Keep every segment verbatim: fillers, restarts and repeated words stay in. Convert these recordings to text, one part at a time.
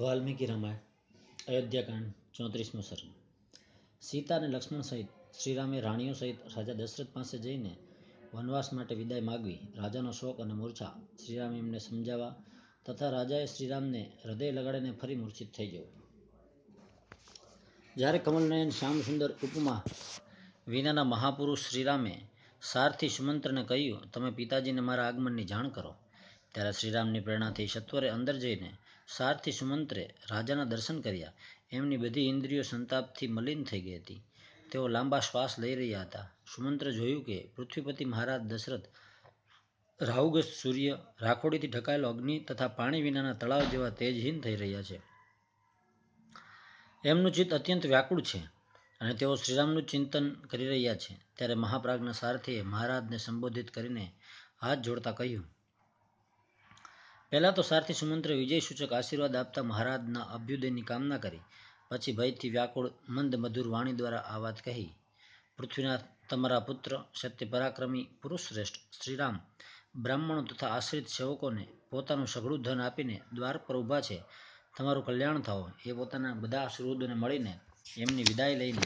વાલ્મીકી રામાયણ અયોધ્યાકાંડ ચોત્રીસમો સર્ગ. સીતા અને લક્ષ્મણ સહિત શ્રીરામે રાણીઓ સહિત રાજા દશરથ પાસે જઈને વનવાસ માટે વિદાય માગવી. રાજાનો શોક અને મૂર્છા શ્રીરામે એમને સમજાવવા તથા રાજાએ શ્રીરામને હૃદય લગાડીને ફરી મૂર્છિત થઈ જવું. જ્યારે કમલનયન શ્યામ સુંદર ઉપમા વિનાના મહાપુરુષ શ્રીરામે સારથી સુમંત્રને કહ્યું, તમે પિતાજીને મારા આગમનની જાણ કરો. ત્યારે શ્રીરામની પ્રેરણાથી સત્વરે અંદર જઈને સારથી સુમંત્રે રાજાના દર્શન કર્યા. એમની બધી ઇન્દ્રિયો સંતાપથી મલિન થઈ ગઈ હતી. તેઓ લાંબા શ્વાસ લઈ રહ્યા હતા. સુમંત્રે જોયું કે પૃથ્વીપતિ મહારાજ દશરથ રાહુગ્રસ્ત સૂર્ય, રાખોડીથી ઢંકાયેલો અગ્નિ તથા પાણી વિનાના તળાવ જેવા તેજહીન થઈ રહ્યા છે. એમનું ચિત્ત અત્યંત વ્યાકુળ છે અને તેઓ શ્રીરામનું ચિંતન કરી રહ્યા છે. ત્યારે મહાપ્રાજ્ઞ સારથીએ મહારાજને સંબોધિત કરીને હાથ જોડતા કહ્યું. પહેલા તો સારથી સુમંત્રે વિજય સૂચક આશીર્વાદ આપતા મહારાજના અભ્યુદયની કામના કરી. પછી ભયથી વ્યાકુળ મંદ મધુર વાણી દ્વારા આ વાત કહી. પૃથ્વીનાથ, તમારા પુત્ર સત્ય પરાક્રમી પુરુષ શ્રેષ્ઠ શ્રીરામ બ્રાહ્મણો તથા આશ્રિત સેવકોને પોતાનું સઘળું ધન આપીને દ્વાર પર ઊભા છે. તમારું કલ્યાણ થાઓ. એ પોતાના બધા સુહૃદોને મળીને એમની વિદાય લઈને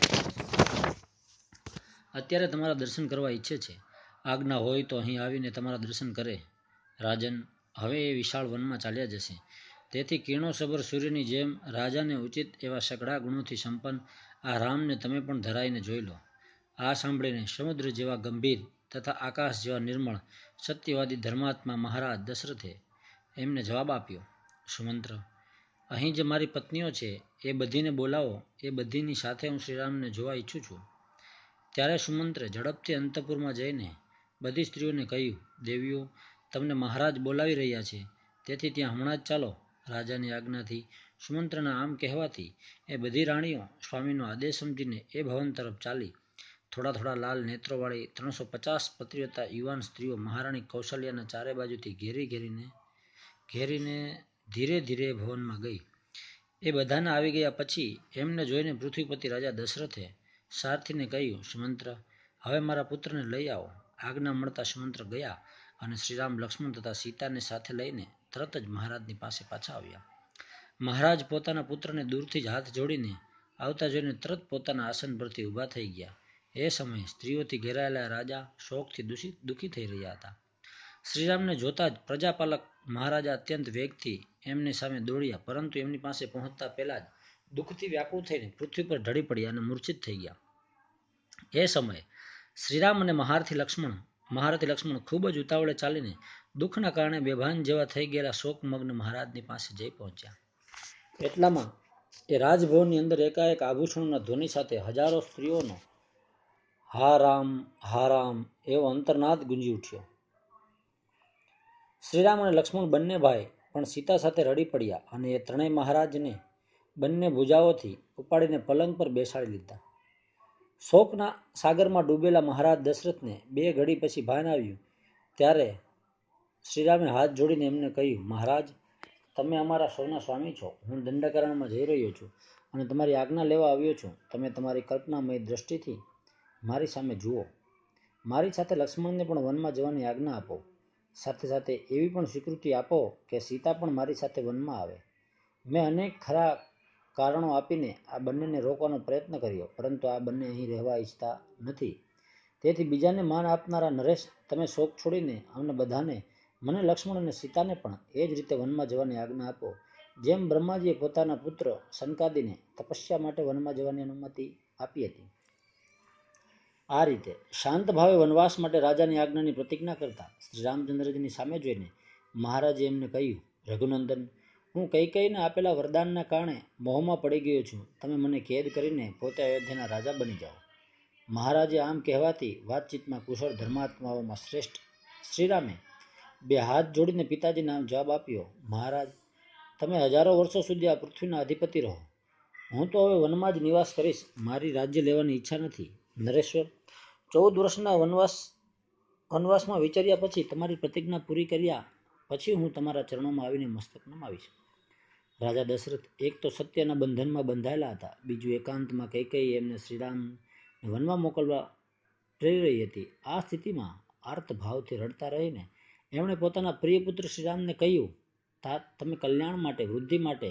અત્યારે તમારા દર્શન કરવા ઈચ્છે છે. આજ્ઞા હોય તો અહીં આવીને તમારા દર્શન કરે. રાજન, હવે એ વિશાળ વનમાં ચાલ્યા જશે. તેથી કિરણોસભર સૂર્યની જેમ રાજાને ઉચિત એવા સઘળા ગુણોથી સંપન્ન આ રામને તમે પણ ધરાઈને જોઈ લો. આ સાંભળીને સમુદ્ર જેવા ગંભીર તથા આકાશ જેવા નિર્મળ સત્યવાદી ધર્માત્મા મહારાજ દશરથે એમને જવાબ આપ્યો. સુમંત્ર, અહીં જે મારી પત્નીઓ છે એ બધીને બોલાવો. એ બધીની સાથે હું શ્રીરામને જોવા ઈચ્છું છું. ત્યારે સુમંત્રે ઝડપથી અંતઃપુરમાં જઈને બધી સ્ત્રીઓને કહ્યું, દેવીઓ, તમને મહારાજ બોલાવી રહ્યા છે. તેથી ત્યાં હમણાં જ ચાલો. રાજાની આજ્ઞાથી સુમંત્રના આમ કહેવાથી એ બધી રાણીઓ સ્વામીનો આદેશ સમજીને એ ભવન તરફ ચાલી. થોડા થોડા લાલ નેત્રોવાળી ત્રણસો પચાસ પતિવ્રતા યુવાન સ્ત્રીઓ મહારાણી કૌશલ્યાના ચારે બાજુથી ઘેરી ઘેરીને ઘેરીને ધીરે ધીરે ભવનમાં ગઈ. એ બધાના આવી ગયા પછી એમને જોઈને પૃથ્વીપતિ રાજા દશરથે સારથીને કહ્યું, સુમંત્ર, હવે મારા પુત્રને લઈ આવો. આજ્ઞા મળતા સુમંત્ર ગયા અને શ્રીરામ, લક્ષ્મણ તથા સીતાને સાથે લઈને તરત જ મહારાજની પાસે પાછા આવ્યા. મહારાજ પોતાના પુત્રને દૂરથી જ હાથ જોડીને આવતા જોઈને તરત પોતાના આસન પરથી ઊભા થઈ ગયા. એ સમયે સ્ત્રીઓથી ઘેરાયેલા રાજા શોકથી દુઃખી થઈ રહ્યા હતા. શ્રીરામને જોતા જ પ્રજાપાલક મહારાજા અત્યંત વેગથી એમની સામે દોડ્યા, પરંતુ એમની પાસે પહોંચતા પહેલા જ દુઃખથી વ્યાકુળ થઈને પૃથ્વી પર ઢળી પડ્યા અને મૂર્છિત થઈ ગયા. એ સમયે શ્રીરામ અને મહારથી લક્ષ્મણ મહારથી લક્ષ્મણ ખૂબ જ ઉતાવળે ચાલીને દુઃખના કારણે બેભાન જેવા થઈ ગયેલા શોકમગ્ન મહારાજની પાસે જઈ પહોંચ્યા. એટલામાં એ રાજભવનની અંદર એકાએક આભૂષણોના ધ્વનિ સાથે હજારો સ્ત્રીઓનો હા રામ, હા રામ એવો અંતર્નાદ ગુંજી ઉઠ્યો. શ્રીરામ અને લક્ષ્મણ બંને ભાઈ પણ સીતા સાથે રડી પડ્યા અને એ ત્રણેય મહારાજને બંને ભુજાઓથી ઉપાડીને પલંગ પર બેસાડી લીધા. શોકના સાગરમાં ડૂબેલા મહારાજ દશરથને બે ઘડી પછી ભાન આવ્યું. ત્યારે શ્રીરામે હાથ જોડીને એમને કહ્યું, મહારાજ, તમે અમારા સૌના સ્વામી છો. હું દંડકારણ્યમાં જઈ રહ્યો છું અને તમારી આજ્ઞા લેવા આવ્યો છું. તમે તમારી કલ્પનામય દ્રષ્ટિથી મારી સામે જુઓ. મારી સાથે લક્ષ્મણને પણ વનમાં જવાની આજ્ઞા આપો. સાથે સાથે એવી પણ સ્વીકૃતિ આપો કે સીતા પણ મારી સાથે વનમાં આવે. મેં અનેક ખરા કારણો આપીને આ બંનેને રોકવાનો પ્રયત્ન કર્યો, પરંતુ આ બંને અહીં રહેવા ઈચ્છતા નથી. તેથી બીજાને માન આપનારા નરેશ, તમે શોક છોડીને અમને બધાને, મને, લક્ષ્મણ અને સીતાને પણ એ જ રીતે વનમાં જવાની આજ્ઞા આપો, જેમ બ્રહ્માજીએ પોતાના પુત્ર સનકાદિને તપસ્યા માટે વનમાં જવાની અનુમતિ આપી હતી. આ રીતે શાંત ભાવે વનવાસ માટે રાજાની આજ્ઞાની પ્રતિજ્ઞા કરતા શ્રી રામચંદ્રજીની સામે જોઈને મહારાજે એમને કહ્યું, રઘુનંદન, હું કૈકેયીને આપેલા વરદાનના કારણે મોહમાં પડી ગયો છું. તમે મને કેદ કરીને પોતે અયોધ્યાના રાજા બની જાઓ. મહારાજે આમ કહેવાથી વાતચીતમાં કુશળ ધર્માત્માઓમાં શ્રેષ્ઠ શ્રીરામે બે હાથ જોડીને પિતાજીને આમ જવાબ આપ્યો, મહારાજ, તમે હજારો વર્ષો સુધી આ પૃથ્વીના અધિપતિ રહો. હું તો હવે વનમાં જ નિવાસ કરીશ. મારી રાજ્ય લેવાની ઈચ્છા નથી. નરેશ્વર, ચૌદ વર્ષના વનવાસ વનવાસમાં વિચર્યા પછી તમારી પ્રતિજ્ઞા પૂરી કર્યા પછી હું તમારા ચરણોમાં આવીને મસ્તક નમાવીશ. રાજા દશરથ એક તો સત્યના બંધનમાં બંધાયેલા હતા, બીજું એકાંતમાં કૈકેયી એમને શ્રીરામને વનમાં મોકલવા પ્રેરી રહી હતી. આ સ્થિતિમાં આર્ત ભાવથી રડતા રહીને એમણે પોતાના પ્રિય પુત્ર શ્રીરામને કહ્યું, તા તમે કલ્યાણ માટે, વૃદ્ધિ માટે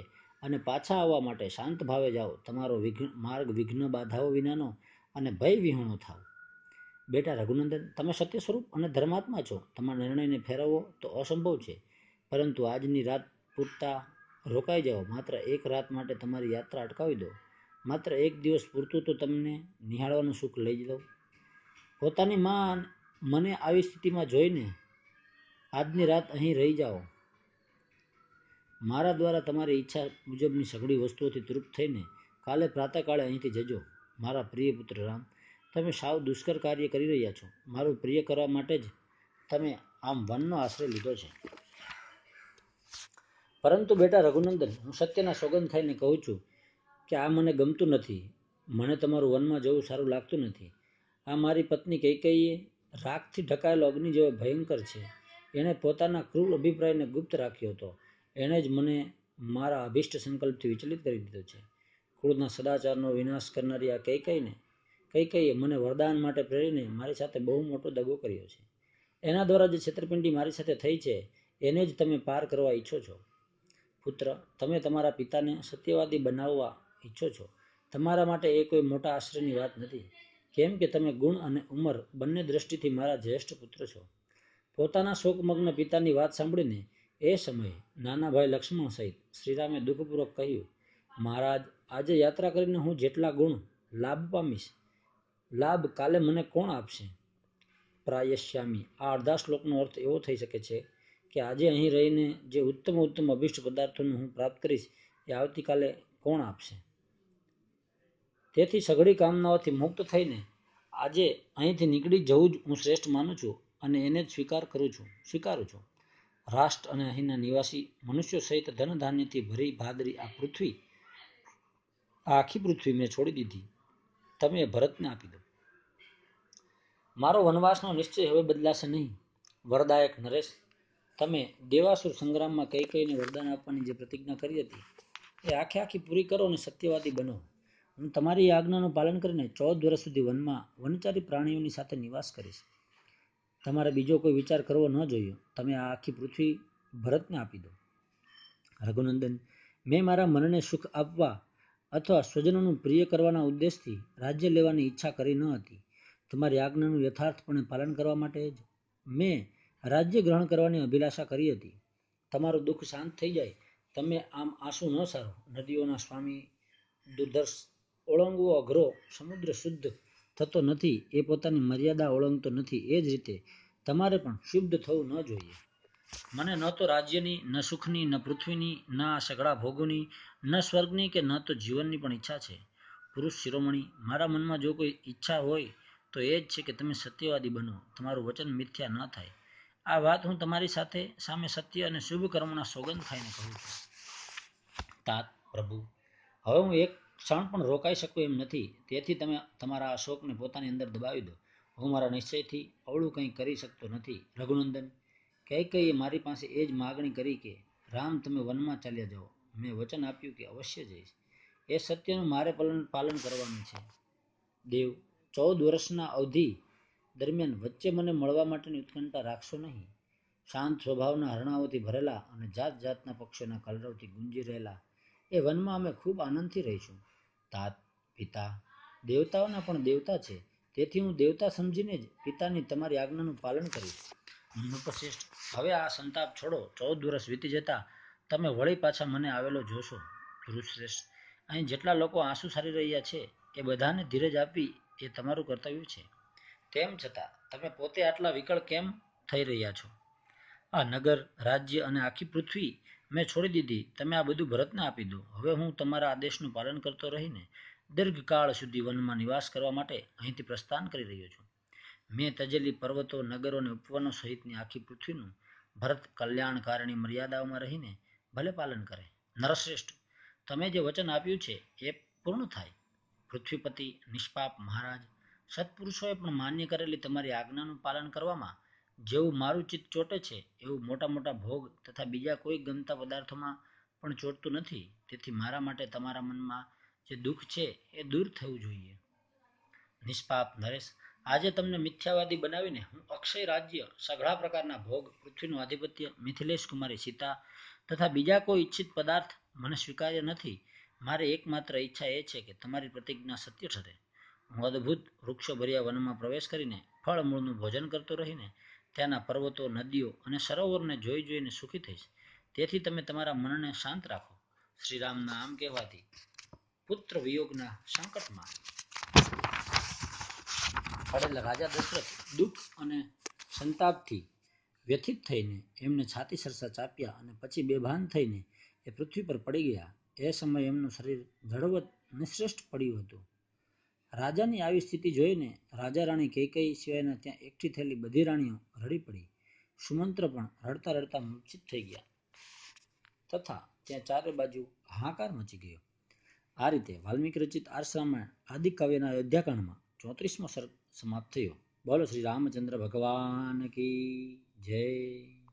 અને પાછા આવવા માટે શાંત ભાવે જાઓ. તમારો વિઘ્ન માર્ગ વિઘ્ન બાધાઓ વિનાનો અને ભય વિહોણો થાવ. બેટા રઘુનંદન, તમે સત્ય સ્વરૂપ અને ધર્માત્મા છો. તમારા નિર્ણયને ફેરવવો તો અસંભવ છે, પરંતુ આજની રાત પૂરતા રોકાઈ જાઓ. માત્ર એક રાત માટે તમારી યાત્રા અટકાવી દો. માત્ર એક દિવસ પૂરતું તો તમને નિહાળવાનું સુખ લઈ જ લો. પોતાની માં મને આવી સ્થિતિમાં જોઈને આજની રાત અહીં રહી જાઓ. મારા દ્વારા તમારી ઈચ્છા મુજબની સઘળી વસ્તુઓથી તૃપ્ત થઈને કાલે પ્રાતઃકાળે અહીંથી જજો. મારા પ્રિય પુત્ર રામ, તમે સાવ દુષ્કર કાર્ય કરી રહ્યા છો. મારું પ્રિય કરવા માટે જ તમે આમ વનનો આશ્રય લીધો છે. પરંતુ બેટા રઘુનંદન, હું સત્યના સોગંદ ખાઈને કહું છું કે આ મને ગમતું નથી. મને તમારું વનમાં જવું સારું લાગતું નથી. આ મારી પત્ની કૈકેયીએ રાખથી ઢકાયેલો અગ્નિ જેવો ભયંકર છે. એણે પોતાના ક્રૂર અભિપ્રાયને ગુપ્ત રાખ્યો હતો. એણે જ મને મારા અભિષ્ટ સંકલ્પથી વિચલિત કરી દીધો છે. કુળના સદાચારનો વિનાશ કરનારી આ કૈકેયીને કૈકેયીએ મને વરદાન માટે પ્રેરીને મારી સાથે બહુ મોટો દગો કર્યો છે. એના દ્વારા જે છેતરપિંડી મારી સાથે થઈ છે એને જ તમે પાર કરવા ઈચ્છો છો. પુત્ર, તમે તમારા પિતાને સત્યવાદી બનાવવા ઈચ્છો છો. તમારા માટે એ કોઈ મોટા આશ્ચર્યની વાત નથી, કેમ કે તમે ગુણ અને ઉંમર બંને દ્રષ્ટિથી મારા જ્યેષ્ઠ પુત્ર છો. પોતાના શોકમગ્ન પિતાની વાત સાંભળીને એ સમયે નાના ભાઈ લક્ષ્મણ સહિત શ્રીરામે દુઃખપૂર્વક કહ્યું, મહારાજ, આજે યાત્રા કરીને હું જેટલા ગુણ લાભ પામીશ, લાભ કાલે મને કોણ આપશે? પ્રાયશ્યામી, આ અડધા શ્લોકનો અર્થ એવો થઈ શકે છે કે આજે અહીં રહીને જે ઉત્તમ ઉત્તમ અભિષ્ટ પદાર્થોનું હું પ્રાપ્ત કરીશ એ આવતીકાલે કોણ આપશે? તેથી સઘળી કામનાઓથી મુક્ત થઈને આજે અહીંથી નીકળી જવું જ હું શ્રેષ્ઠ માનું છું અને એને જ સ્વીકાર કરું છું સ્વીકારું છું. રાષ્ટ્ર અને અહીંના નિવાસી મનુષ્યો સહિત ધન ધાન્યથી ભરી ભાદરી આ પૃથ્વી આ આખી પૃથ્વી મેં છોડી દીધી. તમે ભરતને આપી દો. મારો વનવાસનો નિશ્ચય હવે બદલાશે નહીં. વરદાયક નરેશ, તમે દેવાસુર સંગ્રામમાં કૈકેયીને વરદાન આપવાની જે પ્રતિજ્ઞા કરી હતી એ આખે આખી પૂરી કરો અને સત્યવાદી બનો. હું તમારી આજ્ઞાનું પાલન કરીને ચૌદ વર્ષ સુધી વનમાં વનચારી પ્રાણીઓની સાથે નિવાસ કરીશ. તમારે બીજો કોઈ વિચાર કરવો ન જોઈએ. તમે આ આખી પૃથ્વી ભરતને આપી દો. રઘુનંદન, મેં મારા મનને સુખ આપવા અથવા સ્વજનોનું પ્રિય કરવાના ઉદ્દેશથી રાજ્ય લેવાની ઈચ્છા કરી ન હતી. તમારી આજ્ઞાનું યથાર્થપણે પાલન કરવા માટે જ મેં રાજ્ય ગ્રહણ કરવાની અભિલાષા કરી હતી. તમારું દુઃખ શાંત થઈ જાય. તમે આમ આંસુ ન સારો. નદીઓના સ્વામી દુર્ધર્ષ, ઓળંગવો અઘરો સમુદ્ર શુદ્ધ થતો નથી એ પોતાની મર્યાદા ઓળંગતો નથી. એ જ રીતે તમારે પણ શુદ્ધ થવું ન જોઈએ. મને ન તો રાજ્યની, ન સુખની, ન પૃથ્વીની, ન આ સઘળા ભોગોની, ન સ્વર્ગની કે ન તો જીવનની પણ ઈચ્છા છે. પુરુષ શિરોમણી, મારા મનમાં જો કોઈ ઈચ્છા હોય તો એ જ છે કે તમે સત્યવાદી બનો. તમારું વચન મિથ્યા ન થાય. આ વાત હું તમારી સાથે સામે સત્ય અને શુભ કર્મના સોગંદ ખાઈને કહું છું. તાત પ્રભુ, હવે હું એક ક્ષણ પણ રોકાઈ શકું એમ નથી. તેથી તમે તમારા આ શોકને પોતાની અંદર દબાવી દો. હું મારા નિશ્ચયથી અવળું કંઈ કરી શકતો નથી. રઘુનંદન, કૈકેયીએ મારી પાસે એ જ માગણી કરી કે રામ, તમે વનમાં ચાલ્યા જાઓ. મેં વચન આપ્યું કે અવશ્ય જઈશ. એ સત્યનું મારે પાલન કરવાનું છે. દેવ, ચૌદ વર્ષના અવધિ દરમિયાન વચ્ચે મને મળવા માટેની ઉત્કંઠા રાખશો નહીં. શાંત સ્વભાવના હરણાઓથી ભરેલા અને જાત જાતના પક્ષીઓના કલરવથી ગુંજી રહેલા એ વનમાં અમે ખૂબ આનંદથી રહીશું. તાત પિતા, દેવતાઓના પણ દેવતા છે, તેથી હું દેવતા સમજીને જ પિતાની તમારી આજ્ઞાનું પાલન કરીશ. નૃપશ્રેષ્ઠ, હવે આ સંતાપ છોડો. ચૌદ વર્ષ વીતી જતા તમે વળી પાછા મને આવેલો જોશો. પુરુષશ્રેષ્ઠ, અહીં જેટલા લોકો આંસુ સારી રહ્યા છે એ બધાને ધીરજ આપવી એ તમારું કર્તવ્ય છે. તેમ છતાં તમે પોતે આટલા વિકળ કેમ થઈ રહ્યા છો? આ નગર, રાજ્ય અને આખી પૃથ્વી મેં છોડી દીધી. તમે આ બધું ભરતને આપી દો. હવે હું તમારા આદેશનું પાલન કરતો રહીને દીર્ઘકાળ સુધી વનમાં નિવાસ કરવા માટે અહીંથી પ્રસ્થાન કરી રહ્યો છું. મેં તજેલી પર્વતો, નગરો અને ઉપવનો સહિતની આખી પૃથ્વીનું ભરત કલ્યાણકારીણી મર્યાદાઓમાં રહીને ભલે પાલન કરે. નરશ્રેષ્ઠ, તમે જે વચન આપ્યું છે એ પૂર્ણ થાય. પૃથ્વીપતિ નિષ્પાપ મહારાજ, સત્પુરુષોએ પણ માન્ય કરેલી તમારી આજ્ઞાનું પાલન કરવામાં જેવું મારું ચિત્ત ચોટે છે એવું મોટા મોટા ભોગ તથા બીજા કોઈ ગમતા પદાર્થોમાં પણ ચોટતું નથી. તેથી મારા માટે તમારા મનમાં જે દુઃખ છે એ દૂર થવું જોઈએ. નિષ્પાપ નરેશ, આજે તમને મિથ્યાવાદી બનાવીને હું અક્ષય રાજ્ય, સઘળા પ્રકારના ભોગ, પૃથ્વીનું આધિપત્ય, મિથિલેશ કુમારી સીતા તથા બીજા કોઈ ઈચ્છિત પદાર્થ મને સ્વીકાર્ય નથી. મારી એકમાત્ર ઈચ્છા એ છે કે તમારી પ્રતિજ્ઞા સત્ય ઠરે. હું અદ્ભુત વૃક્ષો ભર્યા વનમાં પ્રવેશ કરીને ફળમૂળનું ભોજન કરતો રહીને ત્યાંના પર્વતો, નદીઓ અને સરોવરને જોઈ જોઈને સુખી થઈશ. તેથી તમે તમારા મનને શાંત રાખો. શ્રીરામના આમ કહેવાથી પુત્ર વિયોગના સંકટમાં પડેલા રાજા દશરથ દુઃખ અને સંતાપથી વ્યથિત થઈને એમને છાતી સરસા ચાપ્યા અને પછી બેભાન થઈને એ પૃથ્વી પર પડી ગયા. એ સમયે એમનું શરીર જળવત નિશ્રેષ્ટ પડ્યું હતું. રાજાની આવી સ્થિતિ જોઈને રાજા રાણી કૈકેયી સિવાયના ત્યાં એકઠી થયેલી બધી રાણીઓ રડી પડી. સુમંત્ર પણ રડતા રડતા મૂર્છિત થઈ ગયા તથા ત્યાં ચારે બાજુ હાહાકાર મચી ગયો. આ રીતે વાલ્મીકી રચિત આર્ષ રામાયણ આદિ કાવ્યના અયોધ્યાકાંડમાં ચોત્રીસમો સર્ગ સમાપ્ત થયો. બોલો શ્રી રામચંદ્ર ભગવાન કી જય.